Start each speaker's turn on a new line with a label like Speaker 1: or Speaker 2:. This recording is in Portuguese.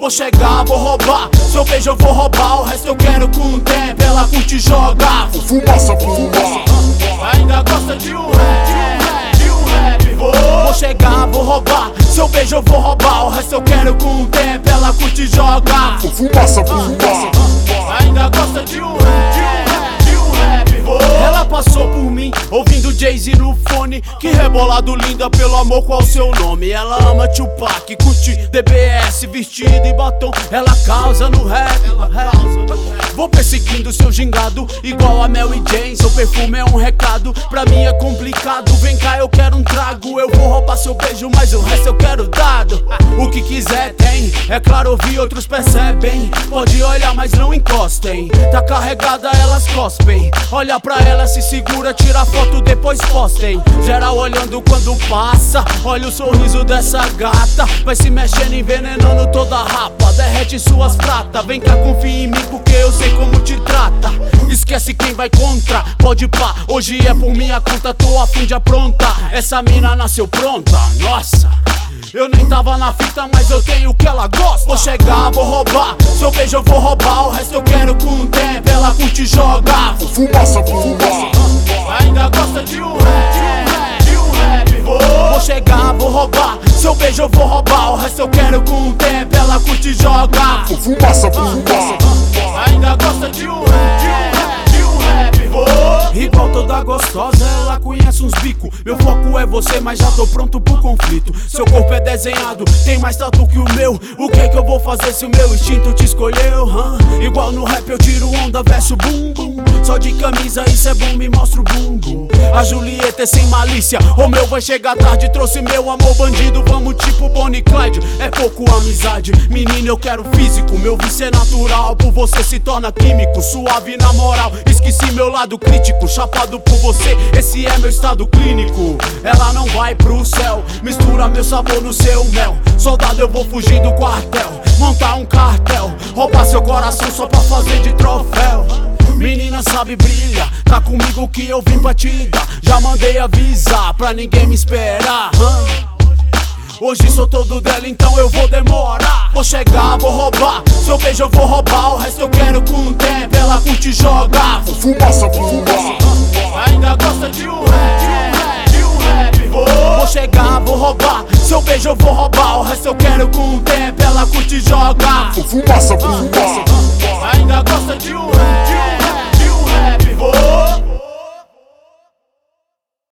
Speaker 1: Vou chegar, vou roubar, seu beijo eu vou roubar. O resto eu quero com o tempo, ela curte jogar.
Speaker 2: Fumaça, fumaça.
Speaker 1: Ainda gosta de um rap. Vou chegar, vou roubar, seu beijo eu vou roubar. O resto eu quero com o tempo, ela curte jogar.
Speaker 2: Fumaça, fumaça.
Speaker 1: Ainda gosta de um rap. Ela passou por mim, ouvindo Jay-Z no fone. Que rebolado linda, pelo amor, qual o seu nome? Ela ama Tupac, curte DBS, vestido e batom. Ela causa no rap. Vou perseguindo seu gingado, igual a Mel e Jane. Seu perfume é um recado, pra mim é complicado. Vem cá, eu quero um trago. Eu vou roubar seu beijo, mas o resto eu quero dado. O que quiser tem, é claro, ouvir outros percebem. Pode olhar, mas não encostem. Tá carregada, elas cospem. Olha pra ela, se segura, tira foto, depois postem. Geral olhando quando passa, olha o sorriso dessa gata. Vai se mexendo, envenenando toda a rapa. Derrete suas pratas, vem cá, confia em mim, porque eu sei como te trata. Esquece quem vai contra, pode pá, hoje é por minha conta, tô a fim de aprontar. Essa mina nasceu pronta, nossa. Eu nem tava na fita, mas eu tenho o que ela gosta. Vou chegar, vou roubar, seu beijo eu vou roubar. O resto eu quero com o tempo, ela curte jogar.
Speaker 2: Fumaça, fumaça.
Speaker 1: Ainda gosta de um rap. Vou chegar, vou roubar, seu beijo eu vou roubar. O resto eu quero com o tempo, ela curte jogar.
Speaker 2: Fumaça, fumaça.
Speaker 1: Ainda gosta de um rap. Igual toda gostosa, ela conhece uns bicos. Meu foco é você, mas já tô pronto pro conflito. Seu corpo é desenhado, tem mais tatu que o meu. O que é que eu vou fazer se o meu instinto te escolheu? Igual no rap eu tiro onda, verso bum bum. Só de camisa, isso é bom, me mostra o bumbum. A Julieta é sem malícia, o meu vai chegar tarde. Trouxe meu amor bandido, vamos tipo Bonnie e Clyde. É pouco amizade, menino eu quero físico. Meu vício é natural, por você se torna químico. Suave na moral, esqueci meu lado crítico. Chapado por você, esse é meu estado clínico. Ela não vai pro céu, mistura meu sabor no seu mel. Soldado, eu vou fugir do quartel, montar um cartel, roubar seu coração só pra fazer de troféu. Menina sabe brilha, tá comigo que eu vim pra te dar. Já mandei avisar pra ninguém me esperar. Hoje sou todo dela, então eu vou demorar. Vou chegar, vou roubar, seu beijo eu vou roubar. O resto eu quero com o tempo, ela curte jogar.
Speaker 2: Fumaça, fumaça.
Speaker 1: Ainda gosta de um rap. Vou chegar, vou roubar, seu beijo eu vou roubar. O resto eu quero com o tempo, ela curte jogar.
Speaker 2: Fumaça, fumaça.
Speaker 1: Ainda gosta de um rap.